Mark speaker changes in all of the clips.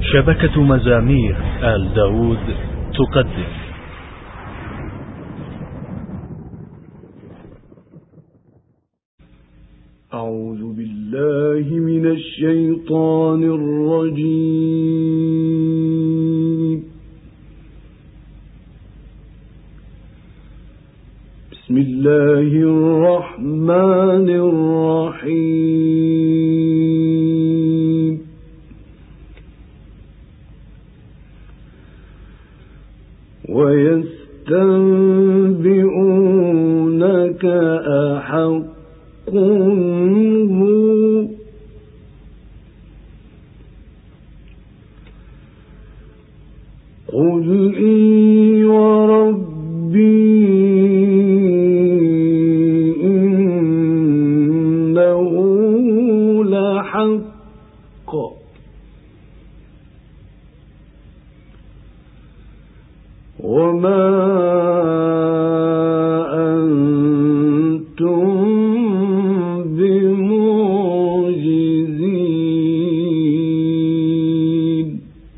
Speaker 1: شبكة مزامير آل داود تقدم.
Speaker 2: أعوذ بالله من الشيطان الرجيم. بسم الله الرحمن الرحيم. ويستنبئونك أحق هو قل إي وربي إنه لحق وما أنتم بمعجزين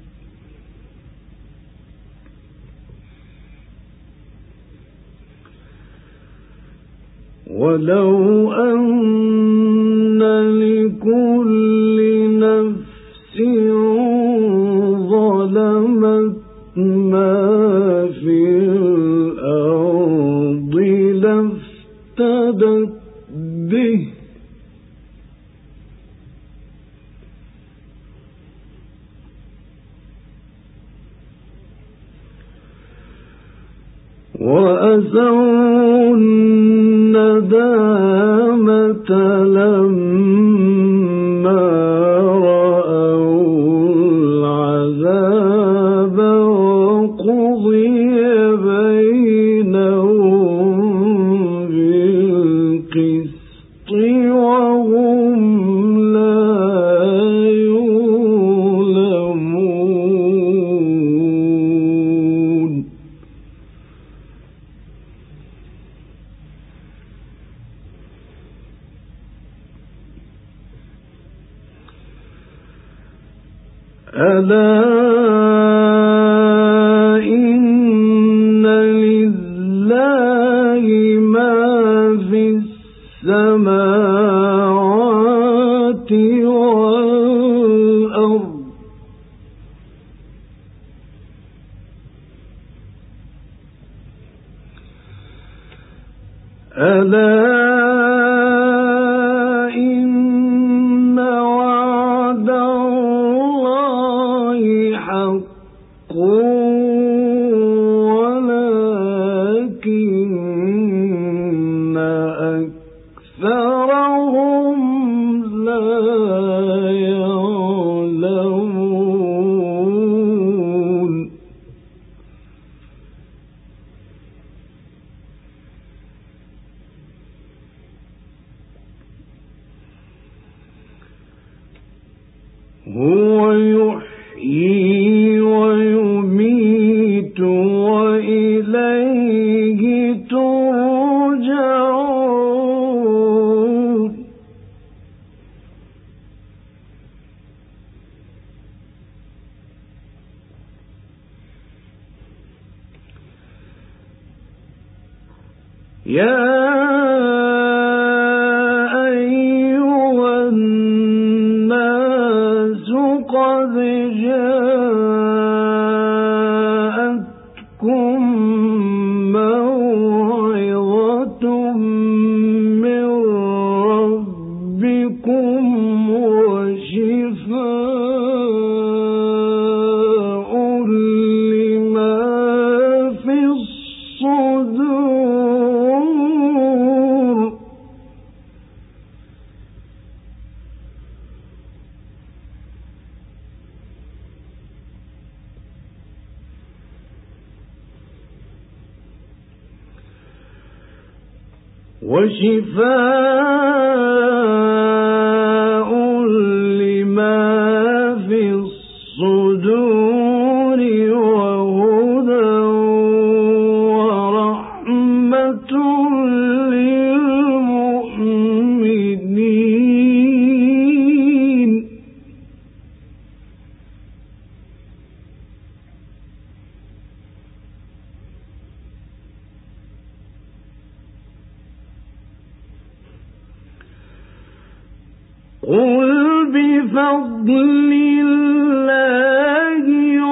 Speaker 2: ولو أن لكل نفس ظلمت ما في الأرض لافتدت به وأسروا الندامة لما رأوا العذاب وقضي بينهم بالقسط وهم لا يظلمون. ألا إن لله ما في السماوات والأرض ألا إن وعد الله حق ولكن أكثرهم لا يعلمون. هو يحيي ويميت وإليه ترجعون. يا أيها الناس قد جاءتكم موعظة من ربكم وشفاء لما في الصدور وشفاء لما في الصدور وهدى ورحمة للمؤمنين. قل بفضل الله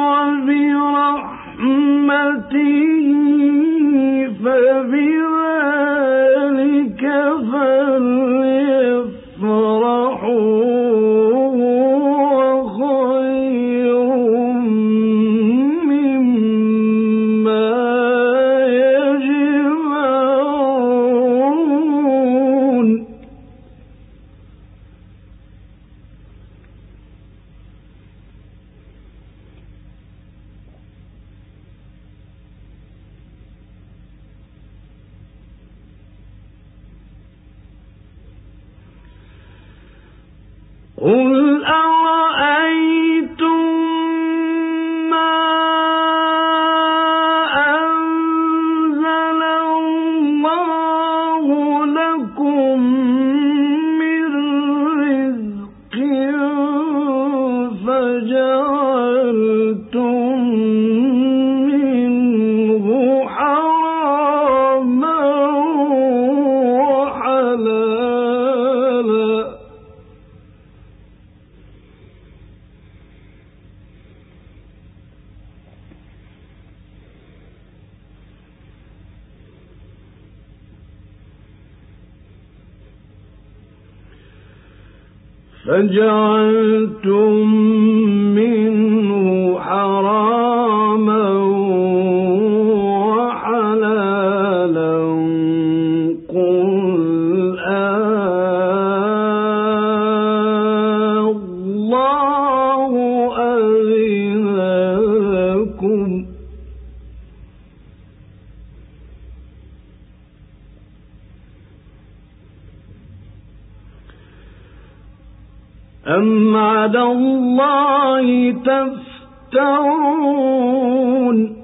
Speaker 2: وبرحمته فبذلك فليفرحوا هو خير مما يجمعون قل أرأيتم ما أنزل الله لكم من رزق فجعلتم منه حراما وحلالا قل الله أذن لكم أم على الله تفترون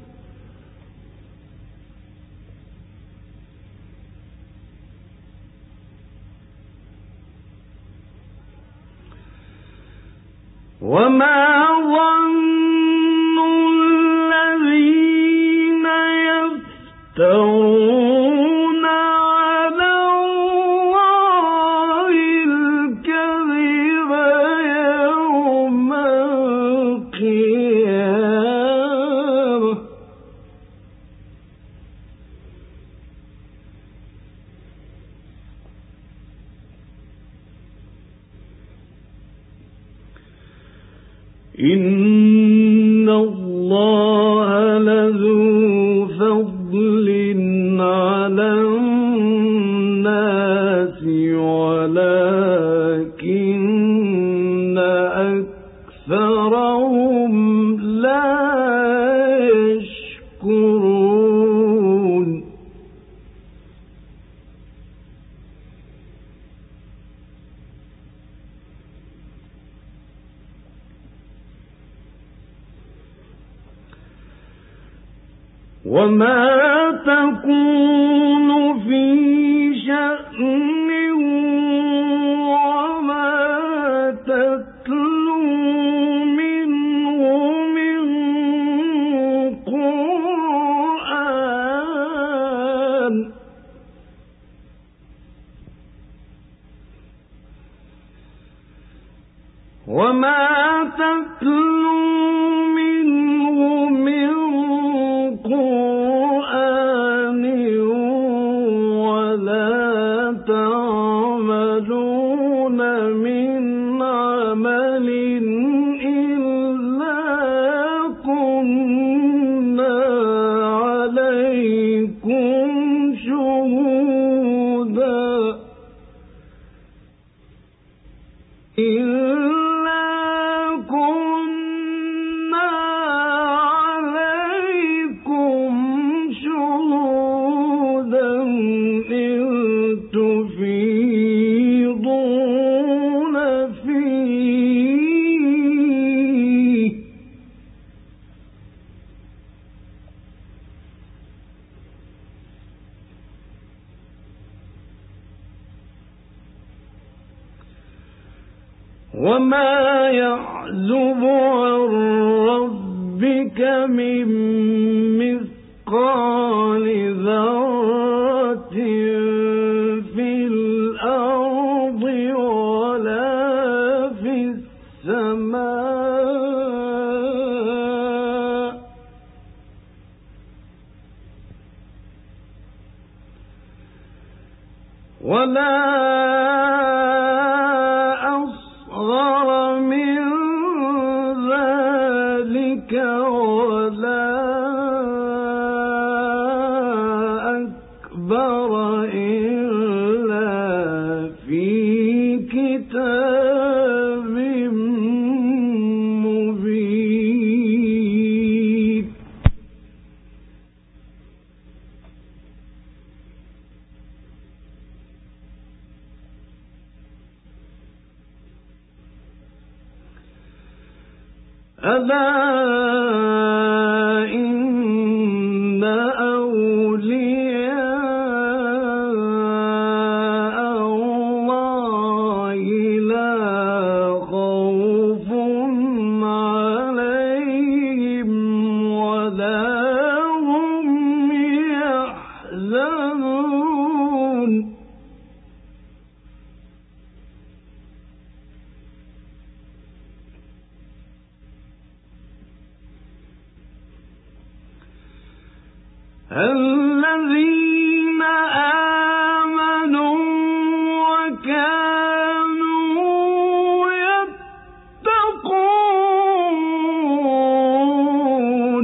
Speaker 2: وما ظن الذين يفترون على الله الكذب يوم القيامة إن الله لذو فضل على الناس ولكن أكثرهم لا يشكرون وما تكون في شأن وما تتلو منه من قرآن وما تتلو منه من قرآن ولا تعملون من عمل إلا كنا عليكم شهودا وما يعزب عن ربك من مثقال ذرة في الأرض ولا السماء ولا أصغر من ذلك ولا أكبر إلا في كتاب مبين. ألا إن أولياء الله لا خوف عليهم ولا هم يحزنون. الذين آمنوا وكانوا يتقون.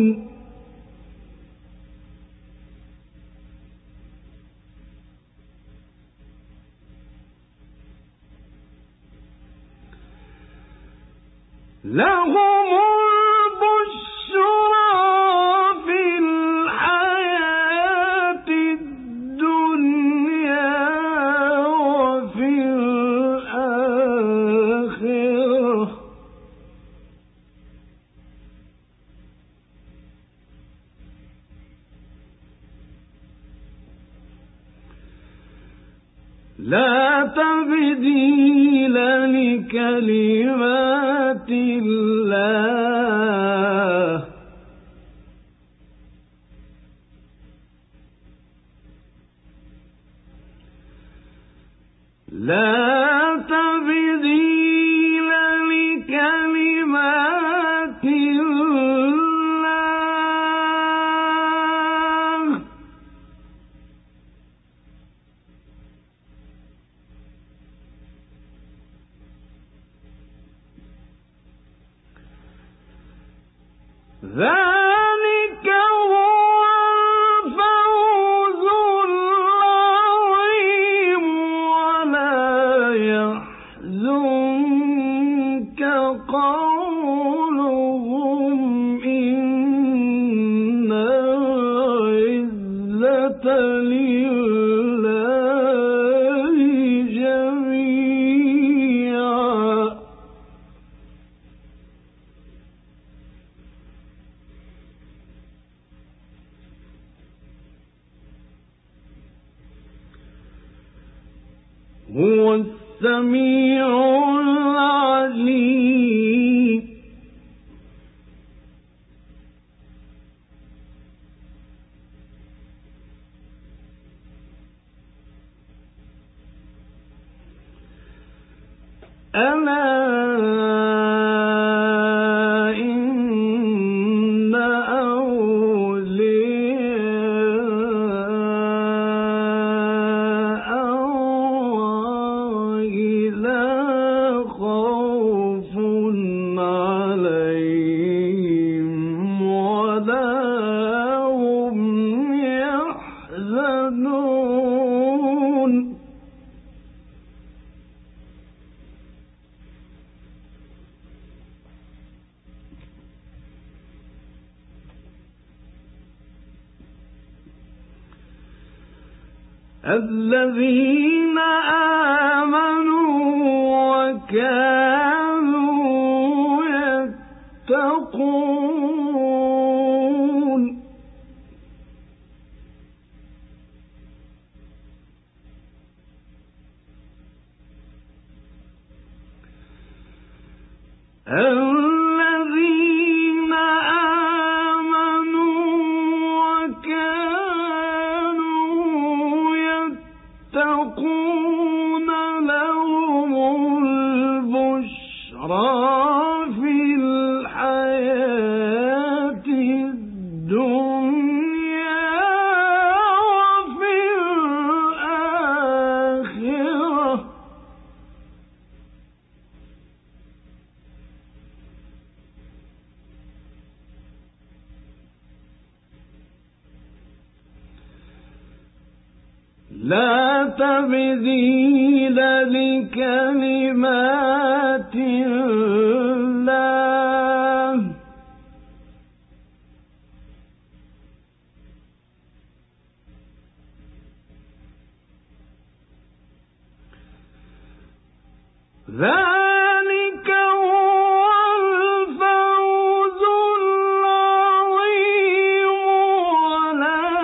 Speaker 2: لهم البشرى في الحياة الدنيا وفي الآخرة لا تبديل لكلمات الله لا تبديل لكلمات الله ذلك هو الفوز العظيم. ولا يحزنك قولهم إن العزة لله جميعا. هو السميع العليم. ألا إن أولياء الله لا خوف عليهم ولا هم يحزنون. الذين آمنوا وكانوا يتقون. الذين آمنوا وكانوا يتقون لهم البشرى في الحياة الدنيا وفي الآخرة لا تبديل لكلمات الله ذلك هو الفوز العظيم ولا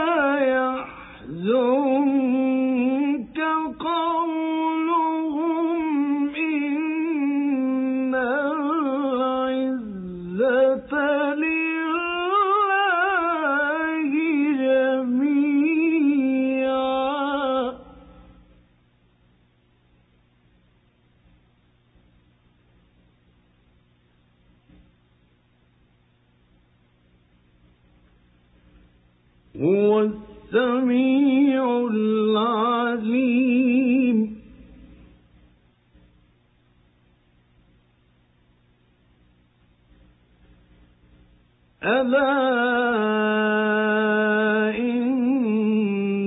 Speaker 2: يحزنك قولهم إن العزة لله جميعا هو السميع العليم ألا إن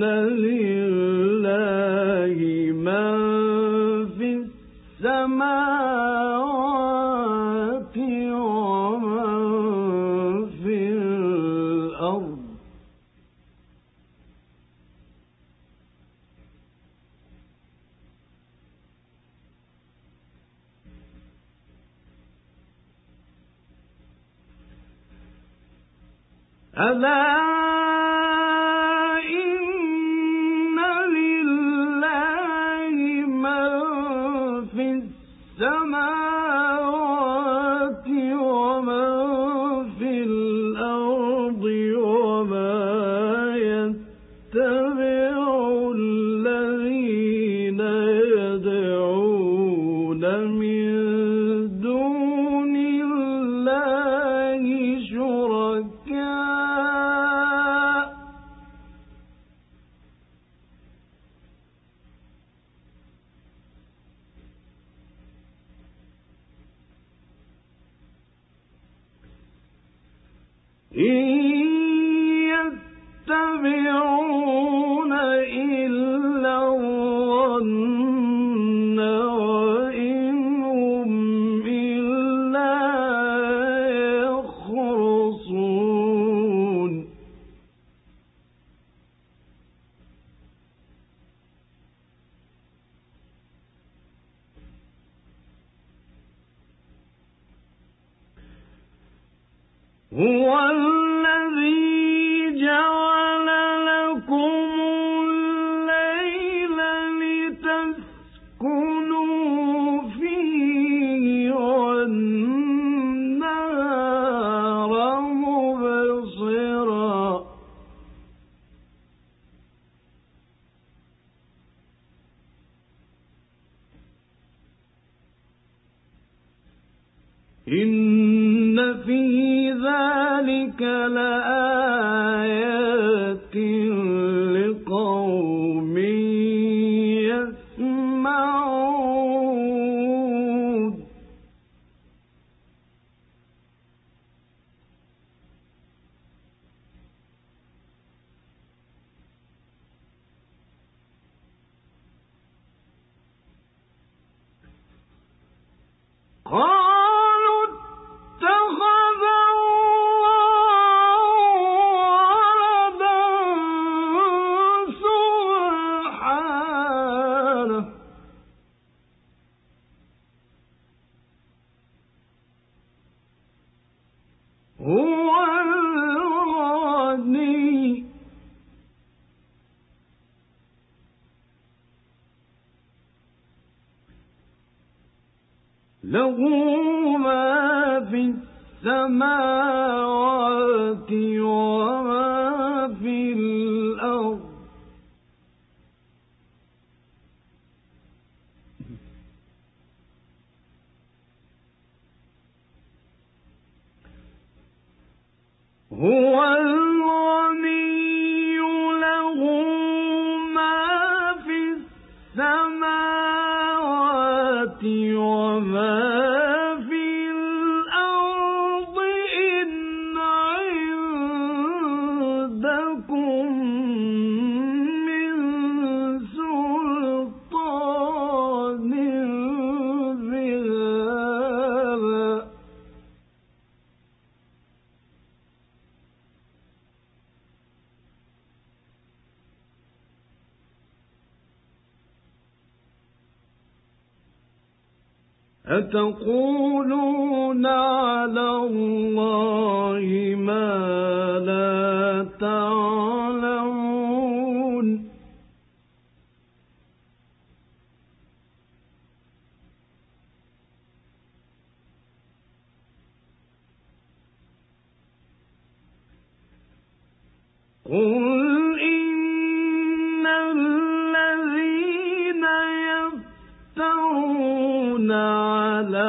Speaker 2: لله من في السماوات ومن في الأرض ألا إن لله من في السماوات ومن في الأرض وما يتبع الذين يدعون من دون الله شركاء إن يتبعون إلا الظن وإن هم إلا يخرصون هو الذي جعل لكم الليل لتسكنوا فيه والنهار مبصرا إن في ذلك لآيات لقوم يسمعون قالوا اتخذ الله ولدا سبحانه هو الغني له ما في السماوات وما في الأرض هو الغني له ما في السماوات وما في الأرض إن عندكم من سلطان بهذا أتقولون على الله ما لا تعلمون قل إن الذين يفترون على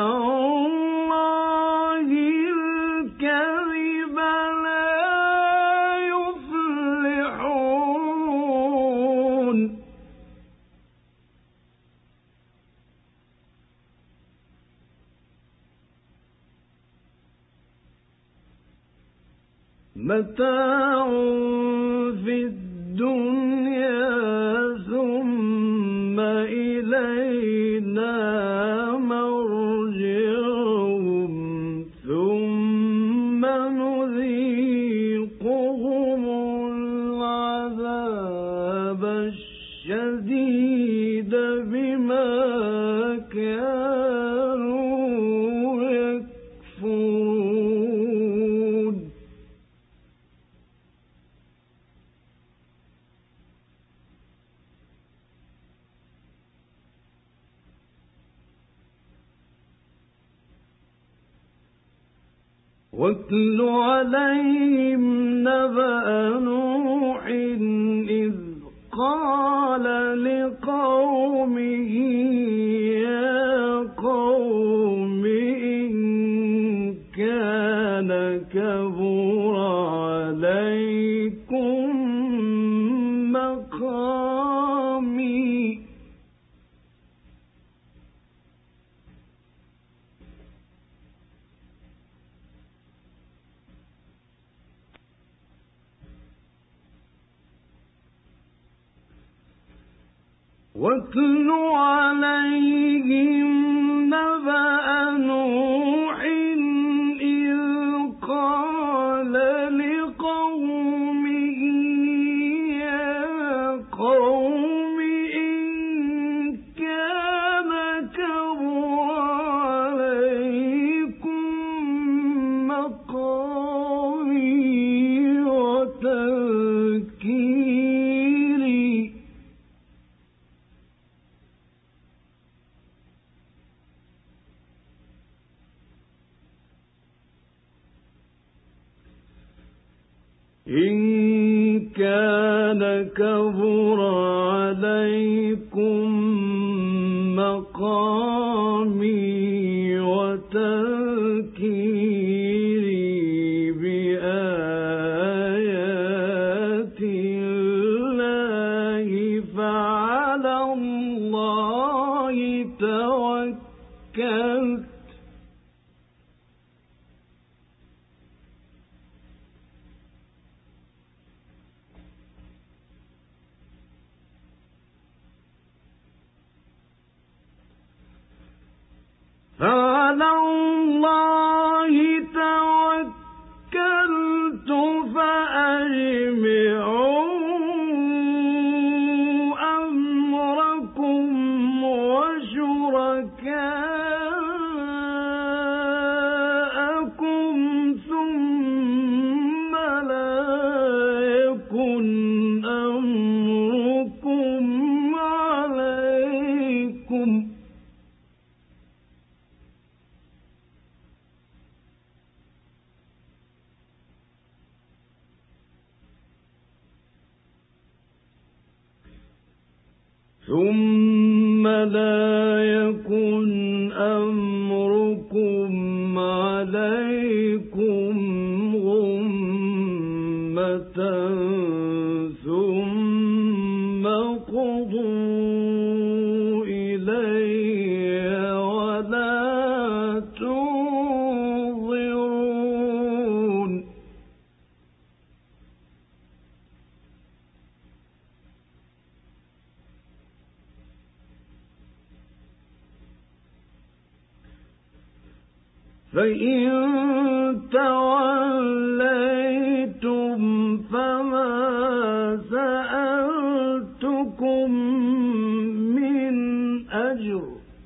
Speaker 2: الله الكذب لا يفلحون متاع في الدنيا ثم إلينا مرجعهم ثم نذيقهم العذاب الشديد بما كانوا يكفرون واتل عليهم نبأ نوح إذ قال لقومه يا قوم إن كان كبر عليكم مقامي واتل عليهم نبأ نوح إذ قال لقومه يا قوم إن كان كبر عليكم مقامي وتذكيري إن كان كبر عليكم مقامي وتذكيري بآيات الله فعلى الله توكلت فعلى الله توكلت فأجمعوا أمركم وشركاءكم ثم لا يكن أمركم عليكم ثم لا يكن أمركم عليكم غمّا فإن توليتم فما سألتكم من أجر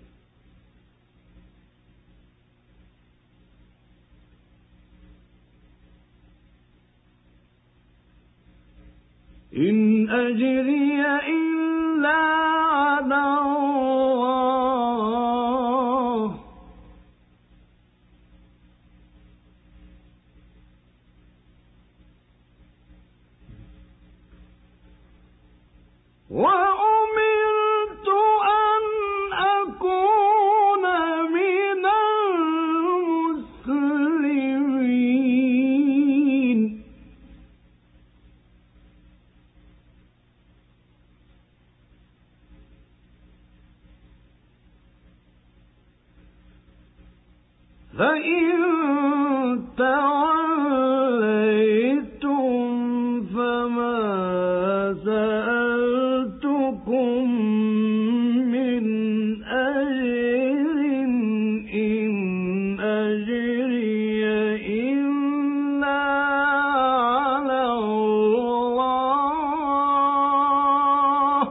Speaker 2: إن أجري إلا على الله وأمرت أن أكون من المسلمين فإن توليتم فما سألتكم من أجر إن أجري إلا على الله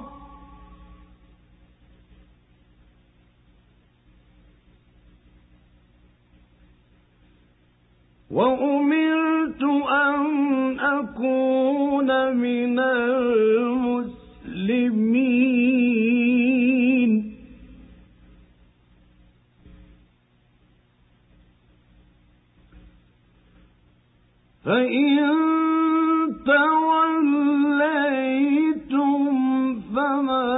Speaker 2: وأمرت أن أكون من المسلمين فإن توليتم فما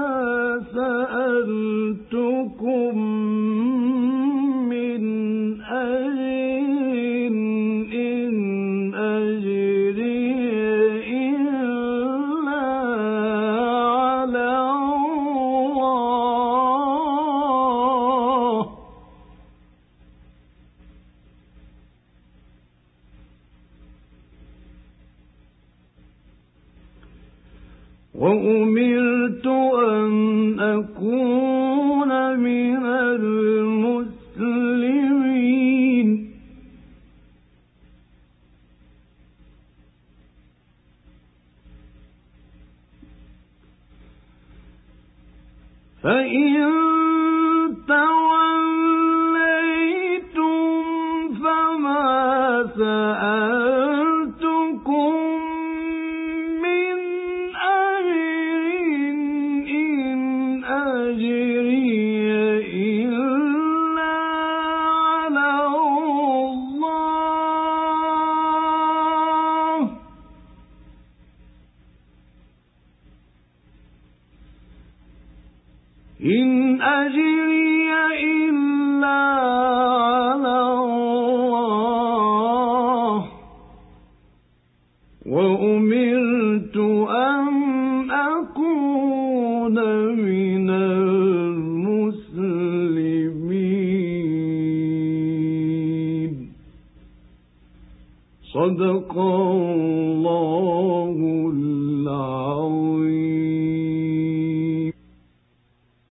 Speaker 2: سألتكم من أجر إن أجري إلا على الله وأمرت أن أكون من المسلمين فإن توليتم فما سألتكم من أجر إن أجري إلا على الله إن أجري إلا على الله وأمرت أن أكون من المسلمين صدق الله